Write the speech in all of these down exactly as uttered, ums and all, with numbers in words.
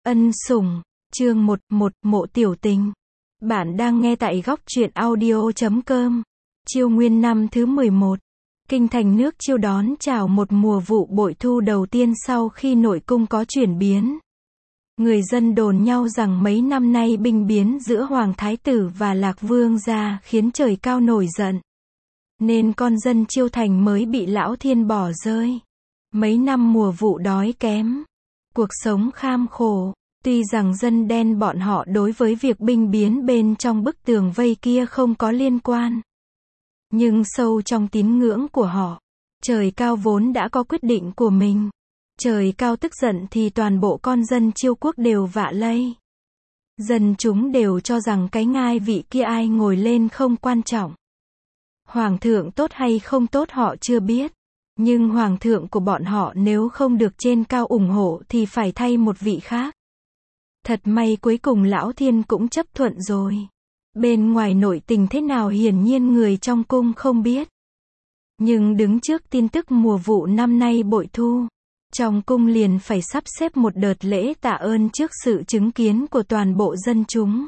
Ân sủng, chương một, một, Mộ Tiểu Tình. Bạn đang nghe tại góc truyện audio chấm com. Chiêu nguyên năm thứ mười một. Kinh thành nước Chiêu đón chào một mùa vụ bội thu đầu tiên sau khi nội cung có chuyển biến. Người dân đồn nhau rằng mấy năm nay binh biến giữa Hoàng Thái Tử và Lạc Vương gia khiến trời cao nổi giận. Nên con dân Chiêu thành mới bị Lão Thiên bỏ rơi. Mấy năm mùa vụ đói kém. Cuộc sống kham khổ. Tuy rằng dân đen bọn họ đối với việc binh biến bên trong bức tường vây kia không có liên quan. Nhưng sâu trong tín ngưỡng của họ, trời cao vốn đã có quyết định của mình. Trời cao tức giận thì toàn bộ con dân Chiêu quốc đều vạ lây. Dân chúng đều cho rằng cái ngai vị kia ai ngồi lên không quan trọng. Hoàng thượng tốt hay không tốt họ chưa biết. Nhưng hoàng thượng của bọn họ nếu không được trên cao ủng hộ thì phải thay một vị khác. Thật may cuối cùng Lão Thiên cũng chấp thuận rồi. Bên ngoài nội tình thế nào hiển nhiên người trong cung không biết. Nhưng đứng trước tin tức mùa vụ năm nay bội thu, trong cung liền phải sắp xếp một đợt lễ tạ ơn trước sự chứng kiến của toàn bộ dân chúng.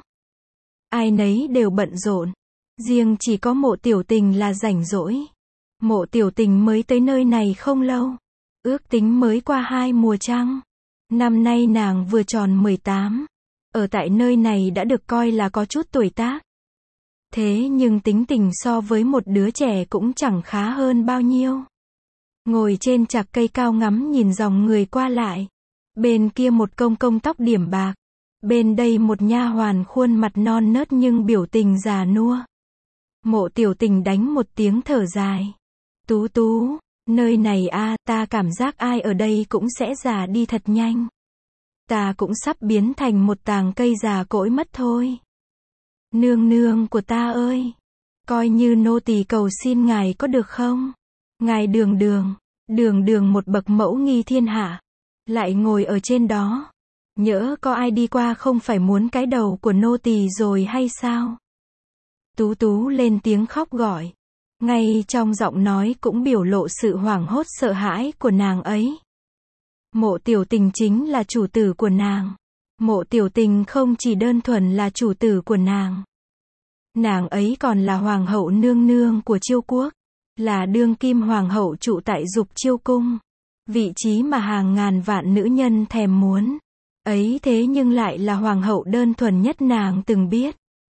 Ai nấy đều bận rộn. Riêng chỉ có Mộ Tiểu Tình là rảnh rỗi. Mộ Tiểu Tình mới tới nơi này không lâu. Ước tính mới qua hai mùa trăng. Năm nay nàng vừa tròn mười tám. Ở tại nơi này đã được coi là có chút tuổi tác. Thế nhưng tính tình so với một đứa trẻ cũng chẳng khá hơn bao nhiêu. Ngồi trên chạc cây cao ngắm nhìn dòng người qua lại. Bên kia một công công tóc điểm bạc. Bên đây một nha hoàn khuôn mặt non nớt nhưng biểu tình già nua. Mộ Tiểu Tình đánh một tiếng thở dài. Tú tú, nơi này a, ta cảm giác ai ở đây cũng sẽ già đi thật nhanh. Ta cũng sắp biến thành một tàng cây già cỗi mất thôi. Nương nương của ta ơi, coi như nô tỳ cầu xin ngài có được không? Ngài đường đường, đường đường một bậc mẫu nghi thiên hạ, lại ngồi ở trên đó. Nhỡ có ai đi qua không phải muốn cái đầu của nô tỳ rồi hay sao? Tú tú lên tiếng khóc gọi. Ngay trong giọng nói cũng biểu lộ sự hoảng hốt sợ hãi của nàng ấy. Mộ Tiểu Tình chính là chủ tử của nàng. Mộ Tiểu Tình không chỉ đơn thuần là chủ tử của nàng. Nàng ấy còn là hoàng hậu nương nương của Chiêu quốc. Là đương kim hoàng hậu trụ tại Dục Chiêu cung. Vị trí mà hàng ngàn vạn nữ nhân thèm muốn. Ấy thế nhưng lại là hoàng hậu đơn thuần nhất nàng từng biết.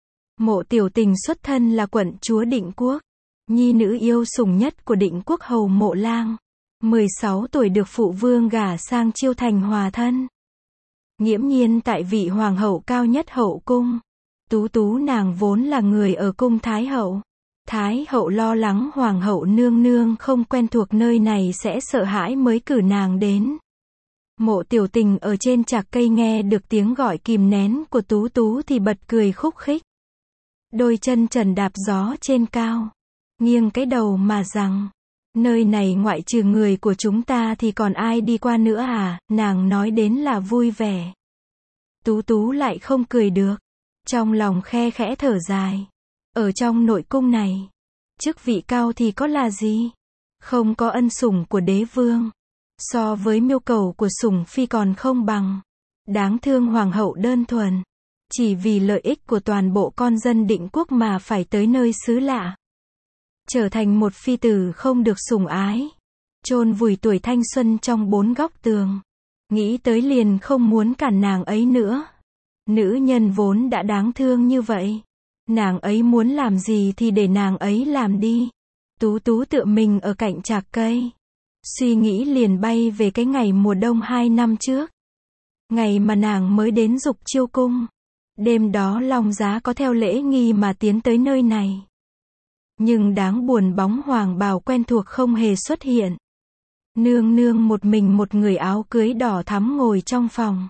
Mộ Tiểu Tình xuất thân là quận chúa Định Quốc. Nhi nữ yêu sủng nhất của Định Quốc hầu Mộ Lang. mười sáu tuổi được phụ vương gả sang Chiêu thành hòa thân. Nghiễm nhiên tại vị hoàng hậu cao nhất hậu cung. Tú tú nàng vốn là người ở cung Thái hậu. Thái hậu lo lắng hoàng hậu nương nương không quen thuộc nơi này sẽ sợ hãi mới cử nàng đến. Mộ Tiểu Tình ở trên chạc cây nghe được tiếng gọi kìm nén của tú tú thì bật cười khúc khích. Đôi chân trần đạp gió trên cao. Nghiêng cái đầu mà rằng, nơi này ngoại trừ người của chúng ta thì còn ai đi qua nữa à, nàng nói đến là vui vẻ. Tú tú lại không cười được. Trong lòng khe khẽ thở dài. Ở trong nội cung này, chức vị cao thì có là gì? Không có ân sủng của đế vương. So với miêu cầu của sủng phi còn không bằng. Đáng thương hoàng hậu đơn thuần. Chỉ vì lợi ích của toàn bộ con dân Định Quốc mà phải tới nơi xứ lạ. Trở thành một phi tử không được sủng ái. Chôn vùi tuổi thanh xuân trong bốn góc tường. Nghĩ tới liền không muốn cản nàng ấy nữa. Nữ nhân vốn đã đáng thương như vậy. Nàng ấy muốn làm gì thì để nàng ấy làm đi. Tú tú tựa mình ở cạnh chạc cây. Suy nghĩ liền bay về cái ngày mùa đông hai năm trước. Ngày mà nàng mới đến Dục Chiêu cung. Đêm đó Long Giá có theo lễ nghi mà tiến tới nơi này. Nhưng đáng buồn bóng hoàng bào quen thuộc không hề xuất hiện. Nương nương một mình một người áo cưới đỏ thắm ngồi trong phòng.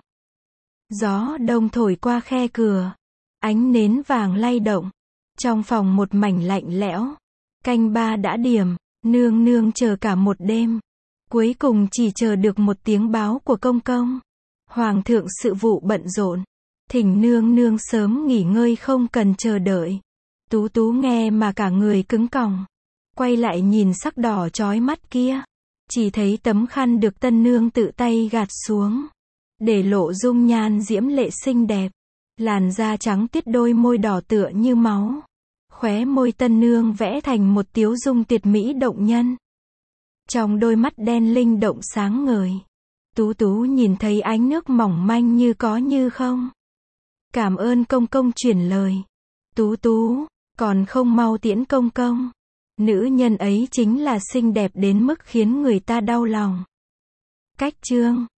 Gió đông thổi qua khe cửa. Ánh nến vàng lay động. Trong phòng một mảnh lạnh lẽo. Canh ba đã điểm. Nương nương chờ cả một đêm. Cuối cùng chỉ chờ được một tiếng báo của công công. Hoàng thượng sự vụ bận rộn. Thỉnh nương nương sớm nghỉ ngơi không cần chờ đợi. Tú tú nghe mà cả người cứng còng. Quay lại nhìn sắc đỏ chói mắt kia. Chỉ thấy tấm khăn được tân nương tự tay gạt xuống. để lộ dung nhan diễm lệ xinh đẹp. Làn da trắng tiết, đôi môi đỏ tựa như máu. Khóe môi tân nương vẽ thành một tiếu dung tuyệt mỹ động nhân. Trong đôi mắt đen linh động sáng ngời. Tú Tú nhìn thấy ánh nước mỏng manh như có như không. Cảm ơn công công chuyển lời. Tú Tú, còn không mau tiễn công công. Nữ nhân ấy chính là xinh đẹp đến mức khiến người ta đau lòng. Cách chương